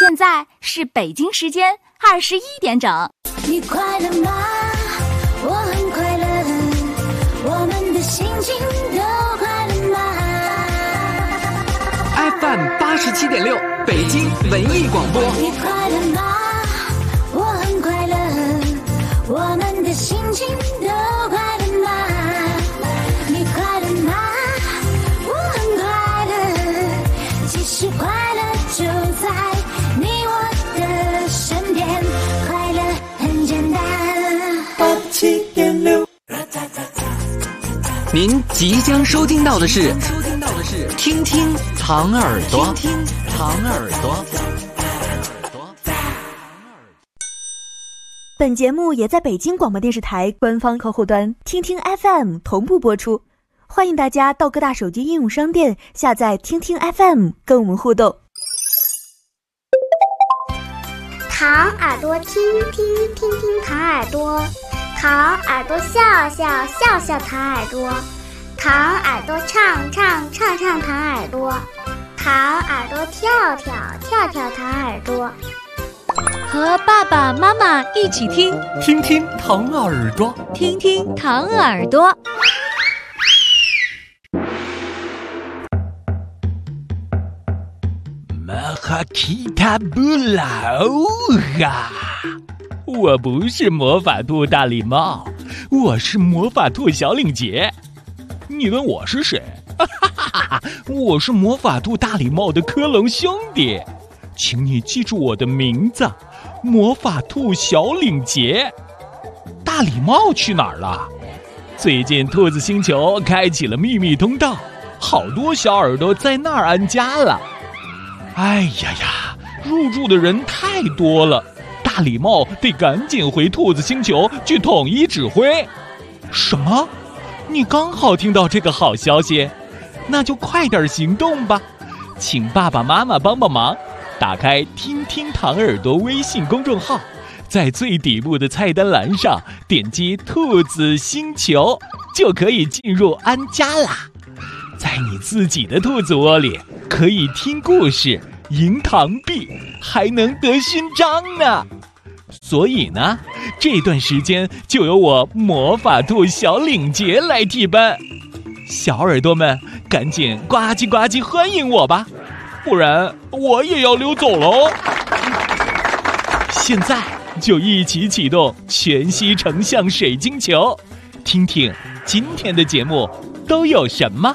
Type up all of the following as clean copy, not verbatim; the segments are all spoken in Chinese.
现在是北京时间21点整。 你快乐吗？我很快乐，我们的心情都快乐吗？ FM 87.6北京文艺广播。 你快乐吗？我很快乐，我们的心情都快乐吗？你快乐吗？我很快乐，其实快乐就在你我的身边，快乐很简单。87.6。 您即将收听到的是听听糖耳朵，听听糖耳朵。 本节目也在北京广播电视台官方客户端听听 FM 同步播出，欢迎大家到各大手机应用商店下载听听 FM 跟我们互动。 糖耳朵听听听听糖耳朵，糖耳朵笑笑笑笑糖耳朵，糖耳朵唱唱唱唱糖耳朵，糖耳朵跳跳跳跳糖耳朵。 和爸爸妈妈一起听， 听听糖耳朵， 听听糖耳朵。 马哈基塔布拉欧哈！我不是魔法兔大礼帽，我是魔法兔小领结。你问我是谁？我是魔法兔大礼帽的科隆兄弟，请你记住我的名字，魔法兔小领结。大礼帽去哪儿了？最近兔子星球开启了秘密通道，好多小耳朵在那儿安家了。哎呀呀，入住的人太多了，大礼帽得赶紧回兔子星球去统一指挥。什么？你刚好听到这个好消息？那就快点行动吧，请爸爸妈妈帮帮忙，打开听听糖耳朵微信公众号，在最底部的菜单栏上点击兔子星球，就可以进入安家啦。在你自己的兔子窝里，可以听故事，赢糖币，还能得勋章呢。所以呢，这段时间就由我魔法兔小领结来替班。小耳朵们，赶紧呱唧呱唧欢迎我吧，不然我也要溜走喽。现在就一起启动全息成像水晶球，听听今天的节目都有什么。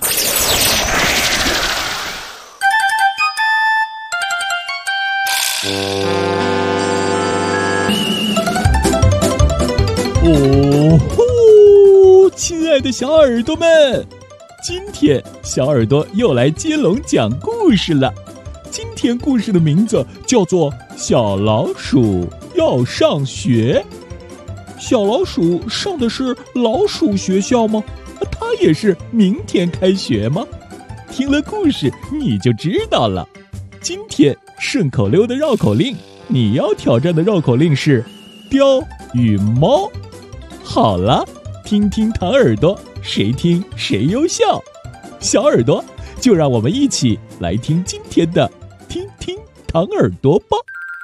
哦吼，亲爱的小耳朵们，今天小耳朵又来接龙讲故事了。今天故事的名字叫做《小老鼠要上学》。小老鼠上的是老鼠学校吗？它也是明天开学吗？听了故事你就知道了。今天顺口溜的绕口令，你要挑战的绕口令是雕与猫。好了，听听糖耳朵，谁听谁优秀。小耳朵，就让我们一起来听今天的听听糖耳朵吧。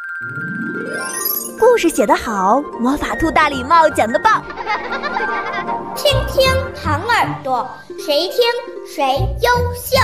故事写得好，魔法兔大礼帽讲得棒。 听听糖耳朵，谁听谁优秀。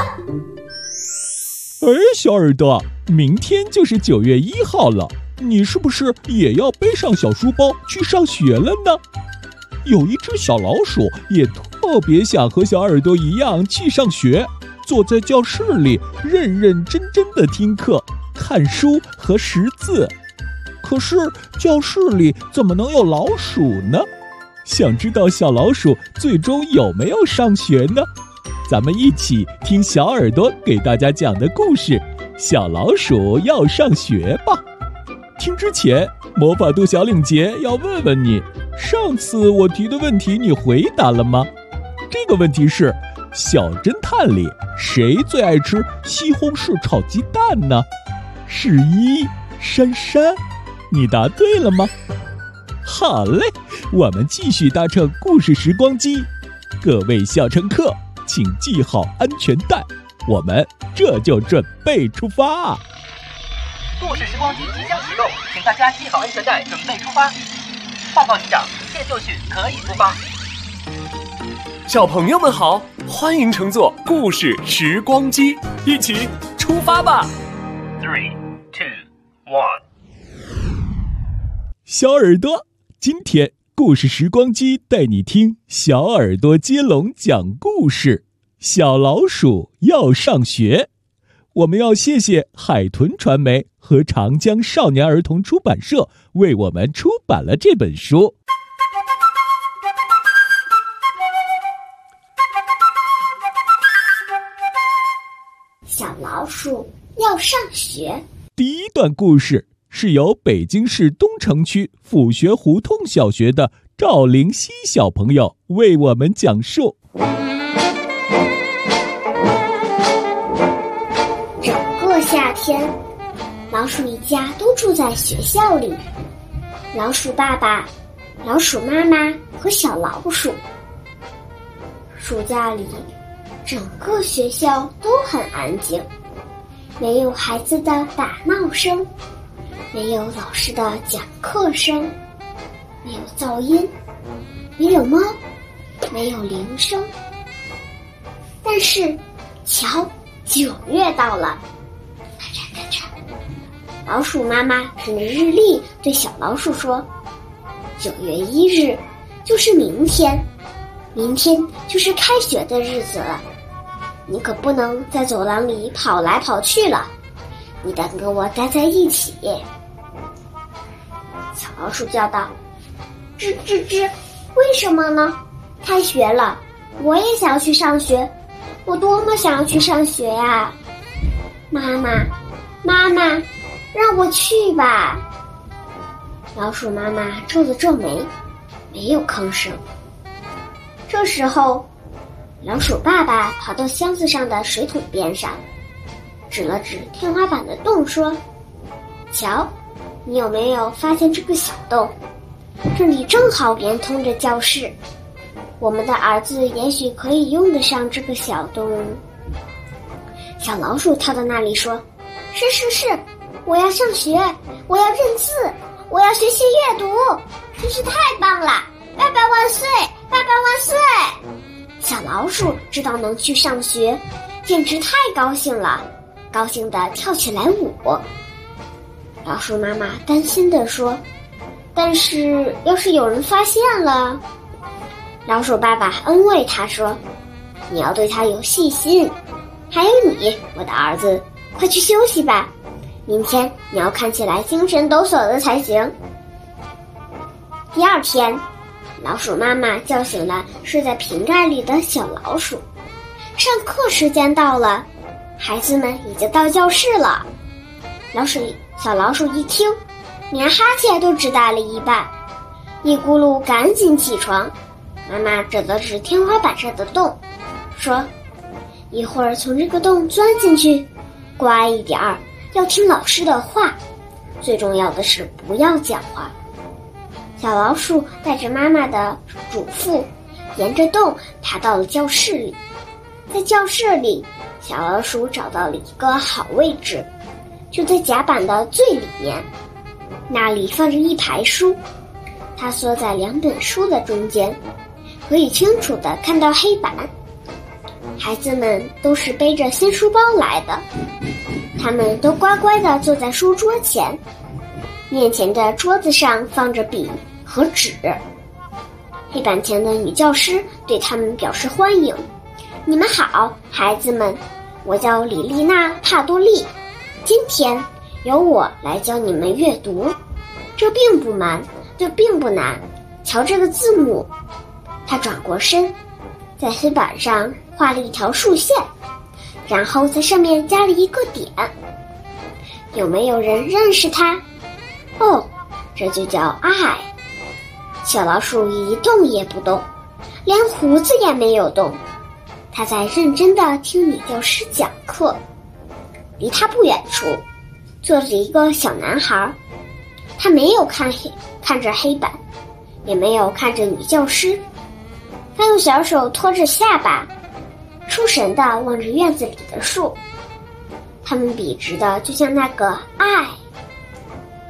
小耳朵，明天就是9月1号了，你是不是也要背上小书包去上学了呢？有一只小老鼠也特别想和小耳朵一样去上学，坐在教室里认认真真的听课、看书和识字。可是教室里怎么能有老鼠呢？想知道小老鼠最终有没有上学呢？咱们一起听小耳朵给大家讲的故事《小老鼠要上学》吧。听之前，魔法兔小领结要问问你，上次我提的问题你回答了吗？这个问题是，小侦探里谁最爱吃西红柿炒鸡蛋呢？是一珊珊，你答对了吗？好嘞，我们继续搭乘故事时光机。各位小乘客，请系好安全带，我们这就准备出发。 故事时光机即将启动，请大家系好安全带，准备出发。报告局长，一切就绪，可以出发。 小朋友们好，欢迎乘坐故事时光机，一起出发吧。 3、2、1。 小耳朵，今天故事时光机带你听小耳朵接龙讲故事。小老鼠要上学，我们要谢谢海豚传媒和长江少年儿童出版社为我们出版了这本书。 小老鼠要上学。 第一段故事是由北京市东城区府学胡同小学的赵灵溪小朋友为我们讲述。 整个夏天，老鼠一家都住在学校里。老鼠爸爸、老鼠妈妈和小老鼠。暑假里，整个学校都很安静，没有孩子的打闹声，没有老师的讲课声，没有噪音，没有猫，没有铃声。但是，瞧，9月到了，咔嚓咔嚓。老鼠妈妈凭着日历对小老鼠说：“9月1日就是明天，明天就是开学的日子了。你可不能在走廊里跑来跑去了，你得跟我待在一起。”小老鼠叫道：“吱吱吱，为什么呢？开学了，我也想要去上学，我多么想要去上学呀！妈妈，妈妈，让我去吧。”老鼠妈妈皱了皱眉，没有吭声。这时候，老鼠爸爸跑到箱子上的水桶边上，指了指天花板的洞说：“瞧，你有没有发现这个小洞？这里正好连通着教室，我们的儿子也许可以用得上这个小洞。”小老鼠跳到那里说：“是，我要上学，我要认字，我要学习阅读，真是太棒了！爸爸万岁，爸爸万岁！”小老鼠知道能去上学，简直太高兴了，高兴地跳起来舞。老鼠妈妈担心地说：“但是要是有人发现了……”老鼠爸爸安慰他说：“你要对他有细心，还有你，我的儿子，快去休息吧，明天你要看起来精神抖擞的才行。”第二天，老鼠妈妈叫醒了睡在瓶盖里的小老鼠。上课时间到了，孩子们已经到教室了。小老鼠一听，连哈欠都只打了一半，一咕噜赶紧起床。妈妈指了指天花板上的洞，说：“一会儿从这个洞钻进去，乖一点儿，要听老师的话，最重要的是不要讲话。”小老鼠带着妈妈的嘱咐，沿着洞爬到了教室里。在教室里，小老鼠找到了一个好位置，就在甲板的最里面，那里放着一排书。它缩在2本书的中间，可以清楚地看到黑板。孩子们都是背着新书包来的，他们都乖乖地坐在书桌前，面前的桌子上放着笔和纸。黑板前的女教师对他们表示欢迎：“你们好，孩子们，我叫李丽娜·帕多利，今天由我来教你们阅读。这并不难，瞧这个字母。”她转过身，在黑板上画了一条竖线，然后在上面加了一个点。有没有人认识它？哦，这就叫爱。小老鼠一动也不动，连胡子也没有动。他在认真地听女教师讲课。离他不远处，坐着一个小男孩，他没有看着黑板，也没有看着女教师，他用小手托着下巴，出神地望着院子里的树，它们笔直的就像那个爱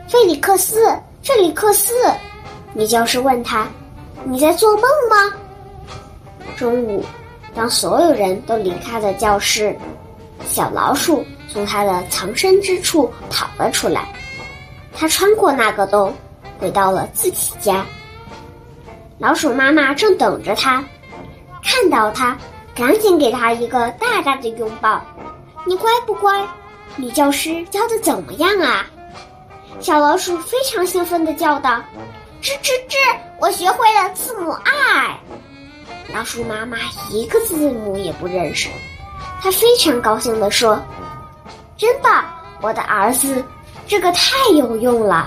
菲里克斯，菲里克斯！女教师问他：“你在做梦吗？”中午，当所有人都离开了教室，小老鼠从它的藏身之处跑了出来。它穿过那个洞，回到了自己家。老鼠妈妈正等着它，看到它，赶紧给它一个大大的拥抱。你乖不乖？女教师教的怎么样啊？小老鼠非常兴奋地叫道：“吱吱吱！我学会了字母 I。”老鼠妈妈一个字母也不认识，她非常高兴地说：“真棒，我的儿子，这个太有用了。”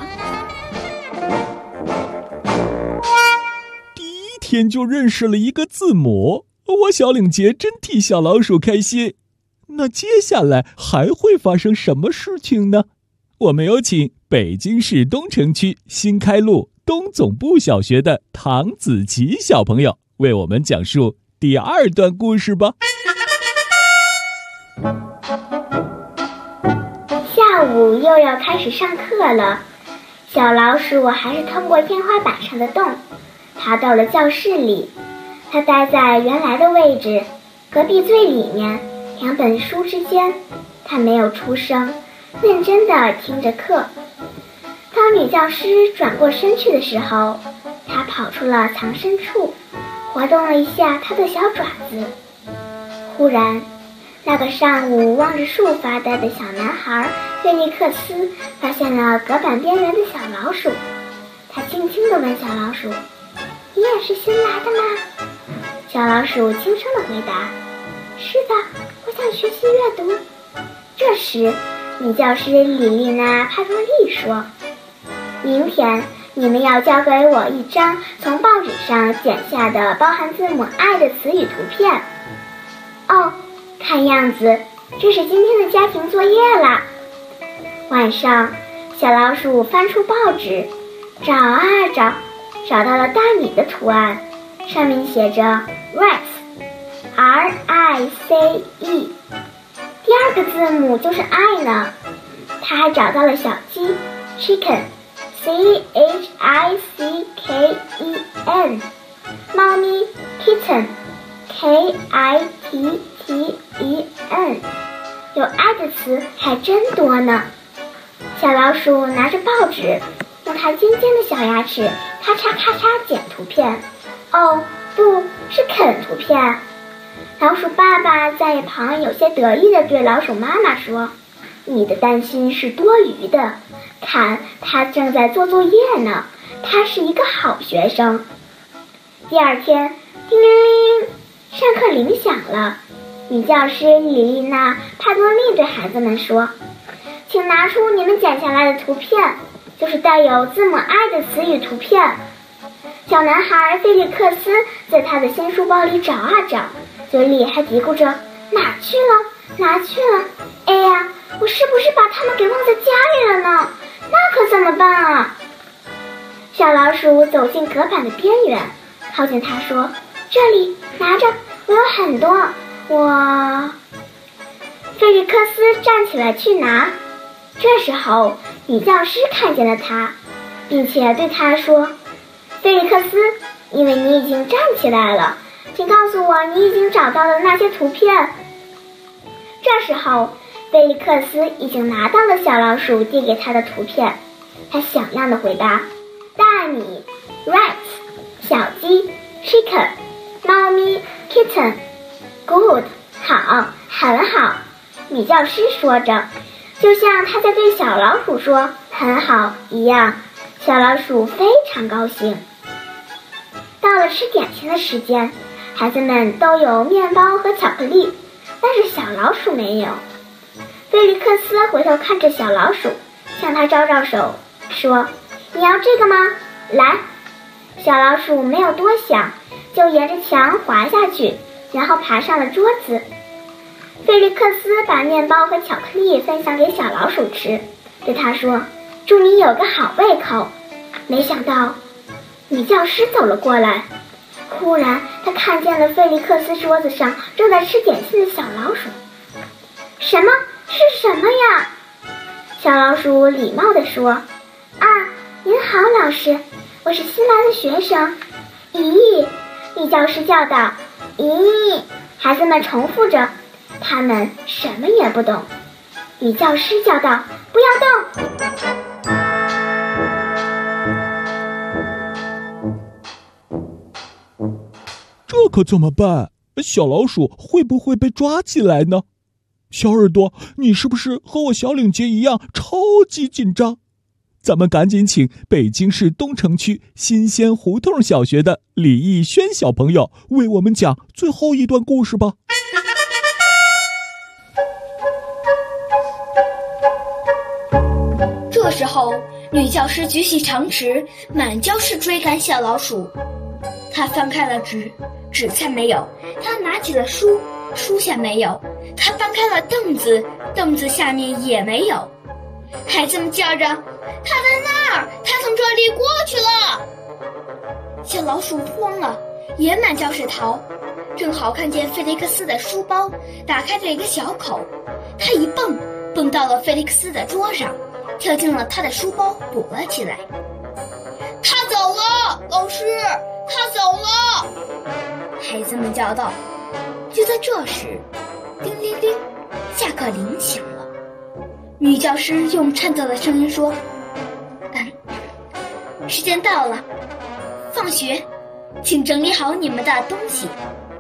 第一天就认识了一个字母，我小领结真替小老鼠开心。那接下来还会发生什么事情呢？我们有请北京市东城区新开路东总部小学的唐子琪小朋友为我们讲述第二段故事吧。 下午又要开始上课了，小老鼠还是通过天花板上的洞爬到了教室里。它待在原来的位置，隔壁最里面2本书之间。它没有出声，认真地听着课。当女教师转过身去的时候，它跑出了藏身处，活动了一下它的小爪子。忽然，那个上午望着树发呆的小男孩菲利克斯发现了隔板边缘的小老鼠。他轻轻地问小老鼠：“你也是新来的吗？”小老鼠轻声地回答：“是的，我想学习阅读。”这时，女教师李丽娜·帕多利说：“明天你们要交给我一张从报纸上剪下的包含字母 I 的词语图片。”哦，看样子这是今天的家庭作业啦。晚上，小老鼠翻出报纸，找啊找，找到了大米的图案，上面写着 rice，R-I-C-E。第二个字母就是 I 呢。他还找到了小鸡 chicken，C-H-I-C-K-E-N， 猫咪 kitten，K-I-T-T-E-N。有 I 的词还真多呢。小老鼠拿着报纸，用它尖尖的小牙齿咔嚓咔嚓剪图片。哦，不是啃图片。老鼠爸爸在一旁有些得意地对老鼠妈妈说：“你的担心是多余的，看他正在做作业呢，他是一个好学生。”第二天，叮铃铃，上课铃响了。女教师李丽娜·帕多利对孩子们说：“请拿出你们剪下来的图片，就是带有字母 I 的词语图片。”小男孩菲利克斯在他的新书包里找啊找，嘴里还嘀咕着：“哪去了？哪去了？哎呀，我是不是把它们给忘在家里了呢？那可怎么办啊？”小老鼠走进隔板的边缘，靠近它说：“这里，拿着，我有很多。我……”菲利克斯站起来去拿。这时候，女教师看见了他，并且对他说：“菲利克斯，因为你已经站起来了，请告诉我你已经找到的那些图片。”这时候，菲利克斯已经拿到了小老鼠递给他的图片。他响亮地回答：“大米 rice， 小鸡 chicken， 猫咪 kitten。 good， 好，很好。”女教师说着，就像她在对小老鼠说很好一样。小老鼠非常高兴。到了吃点心的时间，孩子们都有面包和巧克力，但是小老鼠没有。菲利克斯回头看着小老鼠，向他招招手，说：“你要这个吗？来。”小老鼠没有多想，就沿着墙滑下去，然后爬上了桌子。菲利克斯把面包和巧克力分享给小老鼠吃，对他说：“祝你有个好胃口。”没想到，女教师走了过来。忽然，她看见了菲利克斯桌子上正在吃点心的小老鼠。“什么？是什么呀？”小老鼠礼貌地说：“ 您好，老师，我是新来的学生。咦，女教师叫道。咦，孩子们重复着，他们什么也不懂。女教师叫道：不要动！ 这可怎么办？小老鼠会不会被抓起来呢？小耳朵，你是不是和我小领结一样超级紧张？咱们赶紧请北京市东城区新鲜胡同小学的李逸轩小朋友为我们讲最后一段故事吧。 这时候，女教师举起长尺，满教室追赶小老鼠。她翻开了纸，纸下没有；她拿起了书，书下没有；她翻开了凳子，凳子下面也没有。孩子们叫着：他在那儿，他从这里过去了。小老鼠慌了，也满教室逃，正好看见菲利克斯的书包打开着一个小口，他一蹦，蹦到了菲利克斯的桌上，跳进了他的书包，躲了起来。他走了，老师，他走了！孩子们叫道。就在这时，叮铃铃，下课铃响了。女教师用颤抖的声音说：时间到了，放学，请整理好你们的东西。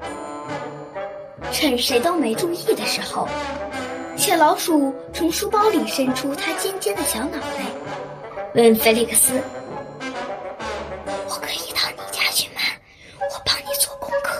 趁谁都没注意的时候，小老鼠从书包里伸出它尖尖的小脑袋，问菲利克斯：我可以到你家去吗？我帮你做功课。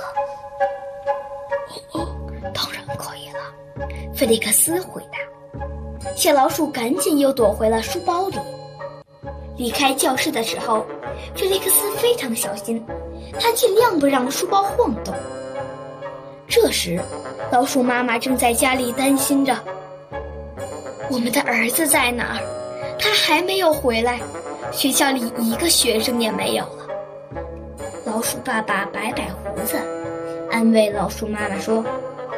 当然可以了，菲利克斯回答。小老鼠赶紧又躲回了书包里。离开教室的时候，菲利克斯非常小心，他尽量不让书包晃动。这时，老鼠妈妈正在家里担心着：我们的儿子在哪儿？他还没有回来，学校里一个学生也没有了。老鼠爸爸摆摆胡子，安慰老鼠妈妈说：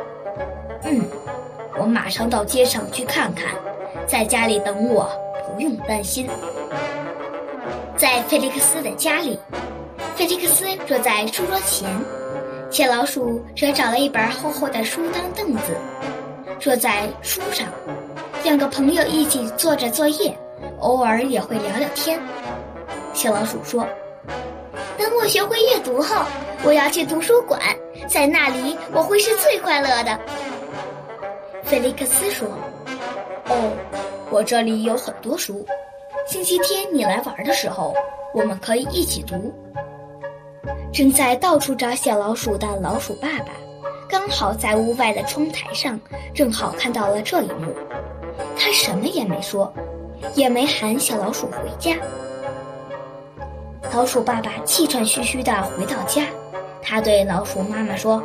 我马上到街上去看看，在家里等我，不用担心。在菲利克斯的家里，菲利克斯坐在书桌前，小老鼠则找了一本厚厚的书当凳子，坐在书上，两个朋友一起做着作业，偶尔也会聊聊天。小老鼠说：等我学会阅读后，我要去图书馆，在那里我会是最快乐的。菲利克斯说：我这里有很多书，星期天你来玩的时候，我们可以一起读。正在到处找小老鼠的老鼠爸爸，刚好在屋外的窗台上，正好看到了这一幕。他什么也没说，也没喊小老鼠回家。老鼠爸爸气喘吁吁地回到家，他对老鼠妈妈说：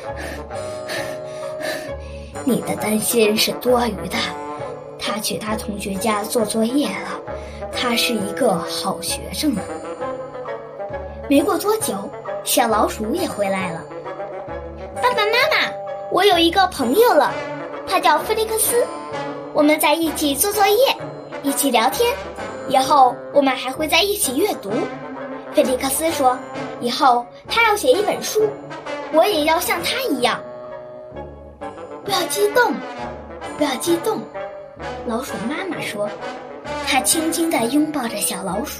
你的担心是多余的，他去他同学家做作业了，他是一个好学生啊。没过多久，小老鼠也回来了。爸爸妈妈，我有一个朋友了，他叫菲利克斯，我们在一起做作业，一起聊天，以后我们还会在一起阅读。菲利克斯说，以后他要写一本书，我也要像他一样。不要激动，不要激动，老鼠妈妈说，她轻轻地拥抱着小老鼠。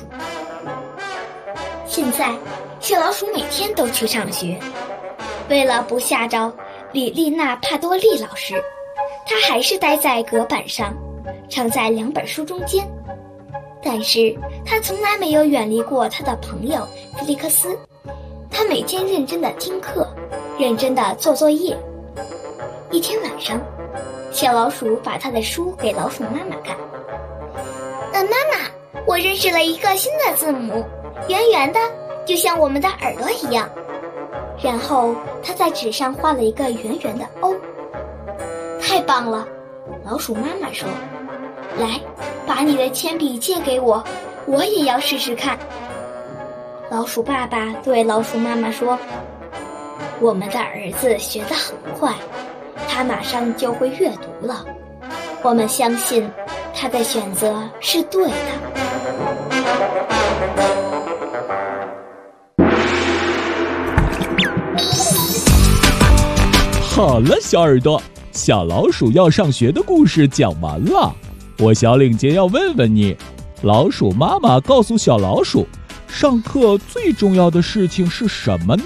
现在，小老鼠每天都去上学，为了不吓着里丽娜·帕多利老师，她还是待在隔板上，常在两本书中间。但是她从来没有远离过她的朋友菲利克斯，她每天认真地听课，认真地做作业。一天晚上，小老鼠把他的书给老鼠妈妈看。妈妈，我认识了一个新的字母，圆圆的，就像我们的耳朵一样。然后他在纸上画了一个圆圆的 O。太棒了，老鼠妈妈说。来，把你的铅笔借给我，我也要试试看。老鼠爸爸对老鼠妈妈说，我们的儿子学得很快，他马上就会阅读了，我们相信他的选择是对的。 好了，小耳朵，小老鼠要上学的故事讲完了。我小领结要问问你，老鼠妈妈告诉小老鼠，上课最重要的事情是什么呢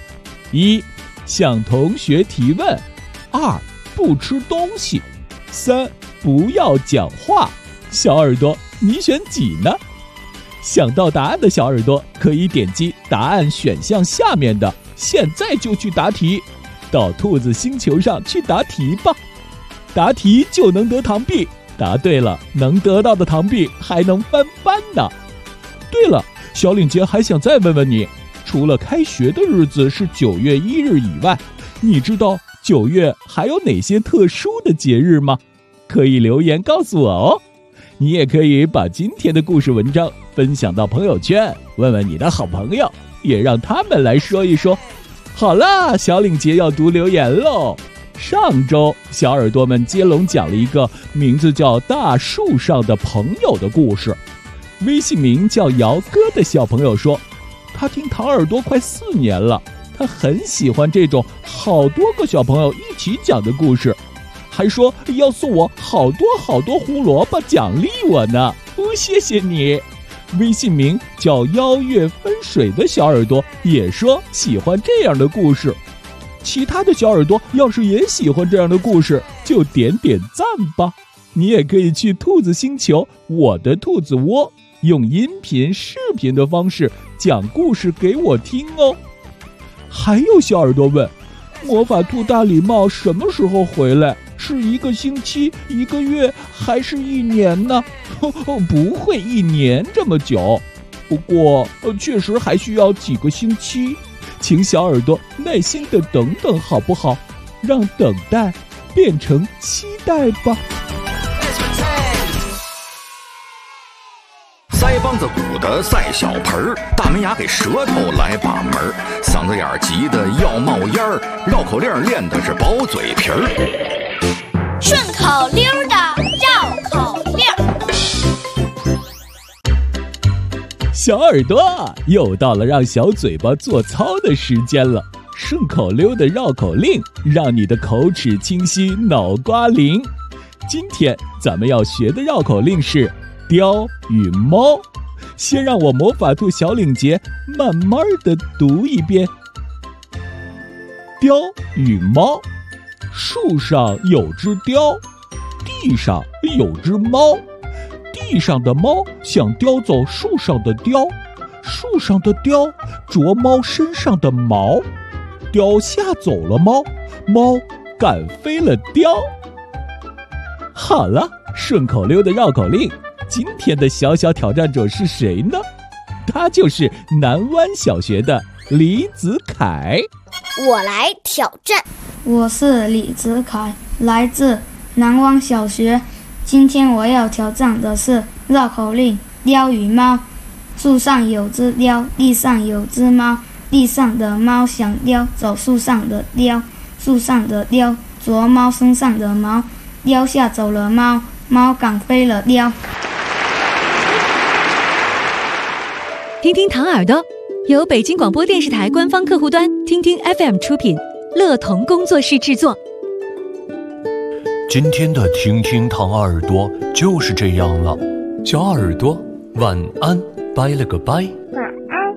？1. 向同学提问。2. 不吃东西。3. 不要讲话。小耳朵，你选几呢？想到答案的小耳朵可以点击答案选项下面的现在就去答题，到兔子星球上去答题吧。答题就能得糖币，答对了能得到的糖币还能翻番呢。对了，小领结还想再问问你，除了开学的日子是9月1日以外，你知道9月还有哪些特殊的节日吗？可以留言告诉我哦。你也可以把今天的故事文章分享到朋友圈，问问你的好朋友，也让他们来说一说。好啦，小领结要读留言喽。上周小耳朵们接龙讲了一个名字叫大树上的朋友的故事。微信名叫姚哥的小朋友说，他听糖耳朵快4年了，他很喜欢这种好多个小朋友一起讲的故事，还说要送我好多胡萝卜奖励我呢。谢谢你。微信名叫邀月分水的小耳朵也说喜欢这样的故事。其他的小耳朵要是也喜欢这样的故事，就点点赞吧。你也可以去兔子星球我的兔子窝，用音频视频的方式讲故事给我听哦。还有小耳朵问，魔法兔大礼帽什么时候回来？是1个星期、1个月还是1年呢？不会1年这么久，不过确实还需要几个星期，请小耳朵耐心的等等好不好？让等待变成期待吧。 腮帮子鼓的赛小盆儿，大门牙给舌头来把门儿，嗓子眼儿急得要冒烟儿，绕口令练的是薄嘴皮儿。 顺口溜的绕口令。 小耳朵又到了让小嘴巴做操的时间了。顺口溜的绕口令，让你的口齿清晰，脑瓜灵。今天咱们要学的绕口令是雕与猫。先让我魔法兔小领结慢慢的读一遍。雕与猫，树上有只雕，地上有只猫。地上的猫想叼走树上的雕，树上的雕啄猫身上的毛，雕吓走了猫，猫赶飞了雕。好了，顺口溜的绕口令，今天的小小挑战者是谁呢？他就是南湾小学的李子凯。 我来挑战。 我是李子凯，来自南湾小学。今天我要挑战的是绕口令雕与猫。树上有只雕，地上有只猫，地上的猫想叼走树上的雕，树上的雕啄猫身上的毛，雕吓走了猫，猫赶飞了雕。 听听糖耳朵由北京广播电视台官方客户端听听 FM 出品，乐童工作室制作。 今天的听听糖耳朵就是这样了，小耳朵晚安，拜了个拜。 晚安。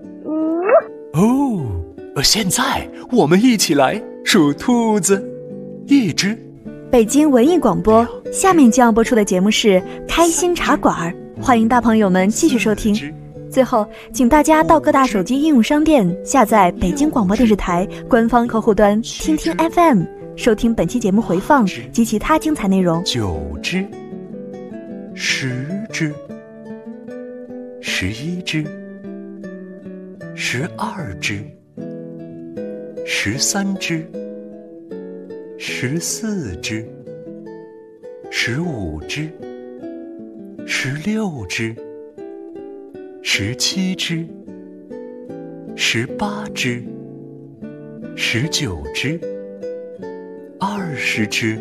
现在我们一起来数兔子。1只。 北京文艺广播，下面将要播出的节目是开心茶馆，欢迎大朋友们继续收听。最后，请大家到各大手机应用商店下载北京广播电视台官方客户端听听 FM， 收听本期节目回放及其他精彩内容。 9只。10只。11只。12只。13只。14只。15只。16只。17只。18只。19只。20只。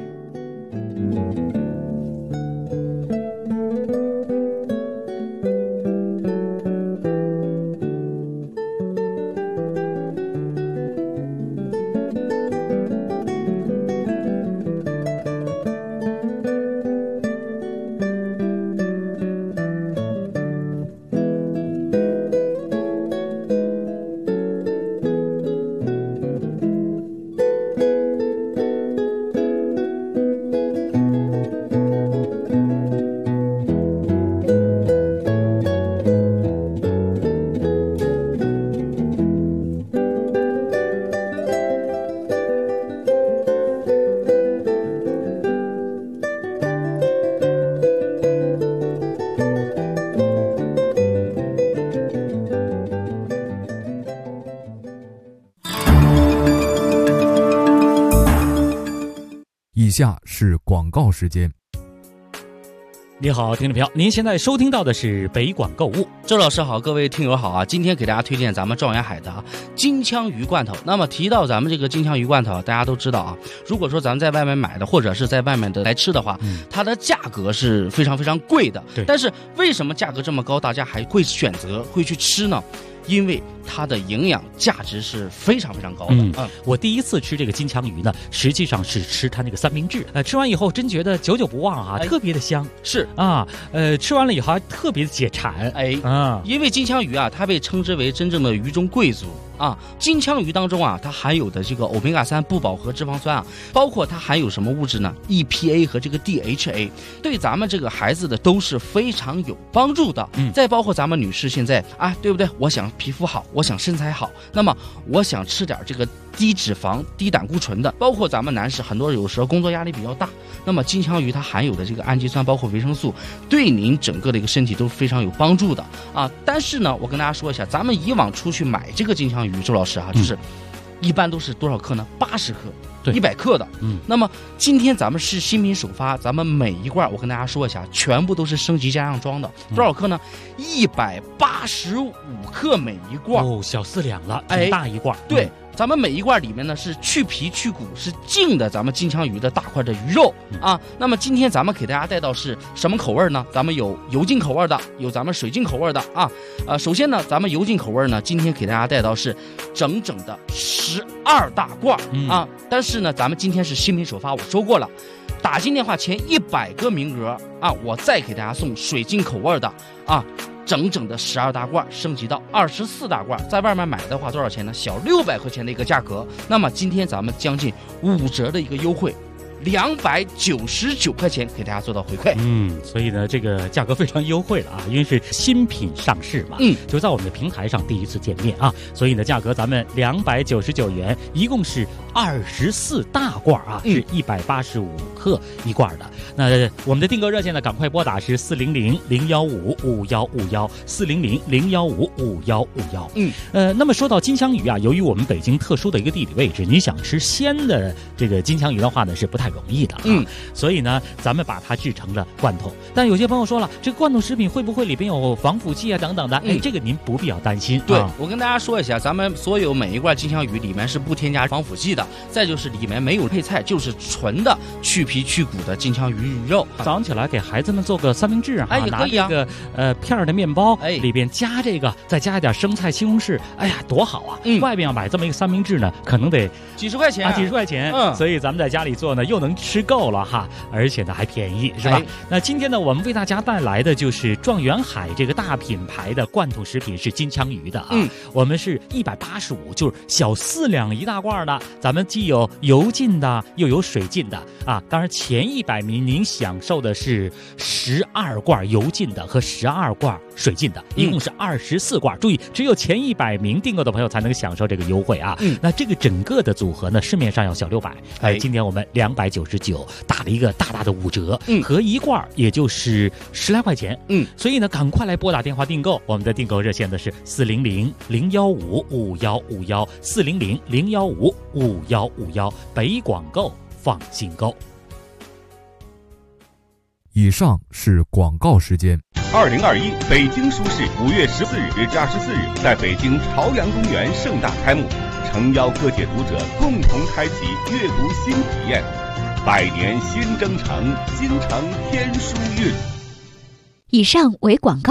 以下是广告时间。 你好，听众朋友，您现在收听到的是北广购物。 周老师好，各位听友好啊！今天给大家推荐咱们状元海的金枪鱼罐头。那么提到咱们这个金枪鱼罐头，大家都知道啊，如果说咱们在外面买的，或者是在外面的来吃的话，它的价格是非常非常贵的。 对。 但是为什么价格这么高，大家还会选择会去吃呢？因为它的营养价值是非常非常高的。 我第一次吃这个金枪鱼呢，实际上是吃它那个三明治。吃完以后真觉得久久不忘啊，特别的香。 是啊，吃完了以后还特别的解馋。 因为金枪鱼啊，它被称之为真正的鱼中贵族啊。金枪鱼当中啊，它含有的这个欧米伽3不饱和脂肪酸啊，包括它含有什么物质呢 ？EPA 和这个 DHA， 对咱们这个孩子的都是非常有帮助的。再包括咱们女士现在啊，对不对？我想皮肤好，我想身材好，那么我想吃点这个低脂肪、低胆固醇的。包括咱们男士，很多有时候工作压力比较大，那么金枪鱼它含有的这个氨基酸，包括维生素，对您整个的一个身体都非常有帮助的啊。但是呢，我跟大家说一下，咱们以往出去买这个金枪鱼，周老师啊，就是一般都是多少克呢？80克。100克的，那么今天咱们是新品首发，咱们每一罐我跟大家说一下，全部都是升级加上装的，多少克呢？185克每一罐， 小4两了，挺大一罐。 对，咱们每一罐里面呢是去皮去骨，是净的咱们金枪鱼的大块的鱼肉啊。那么今天咱们给大家带到是什么口味呢？咱们有油浸口味的，有咱们水浸口味的啊。首先呢，咱们油浸口味呢，今天给大家带到是整整的12大罐啊。但是呢，咱们今天是新品首发，我说过了，打进电话前100个名额啊，我再给大家送水晶口味的啊，整整的12大罐，升级到24大罐，在外面买的话多少钱呢？小600块钱的一个价格。那么今天咱们将近5折的一个优惠。299块钱给大家做到回馈， 所以呢，这个价格非常优惠了啊，因为是新品上市嘛，就在我们的平台上第一次见面啊，所以呢，价格咱们299元，一共是24大罐啊，是185克一罐的。那我们的订购热线呢，赶快拨打是400-015-5151，400-015-5151。那么说到金枪鱼啊，由于我们北京特殊的一个地理位置，你想吃鲜的这个金枪鱼的话呢，是不太容易的所以呢，咱们把它制成了罐头。但有些朋友说了，这个罐头食品会不会里边有防腐剂啊等等的？这个您不必要担心。 对，我跟大家说一下，咱们所有每一罐金枪鱼里面是不添加防腐剂的，再就是里面没有配菜，就是纯的去皮去骨的金枪鱼鱼肉。 早上起来给孩子们做个三明治啊， 也可以啊， 拿这个片的面包，里边加这个，再加一点生菜、西红柿，哎呀，多好啊！外边要买这么一个三明治呢，可能得几十块钱啊，几十块钱。所以咱们在家里做呢，又能吃够了哈，而且呢还便宜，是吧？那今天呢，我们为大家带来的就是状元海这个大品牌的罐头食品是金枪鱼的啊。我们是185，就是小4两一大罐的。咱们既有油浸的，又有水浸的啊。当然前100名您享受的是12罐油浸的和12罐水浸的，一共是24罐。注意，只有前100名订购的朋友才能享受这个优惠啊。那这个整个的组合呢，市面上要小600，今天我们299打了一个大大的5折，合一罐也就是10来块钱。所以呢，赶快来拨打电话订购，我们的订购热线的是400-015-5151，400-015-5151，北广购放心购。 以上是广告时间。 2021北京书市5月14日至24日在北京朝阳公园盛大开幕，诚邀各界读者共同开启阅读新体验。百年新征程，京城天书韵。 以上为广告。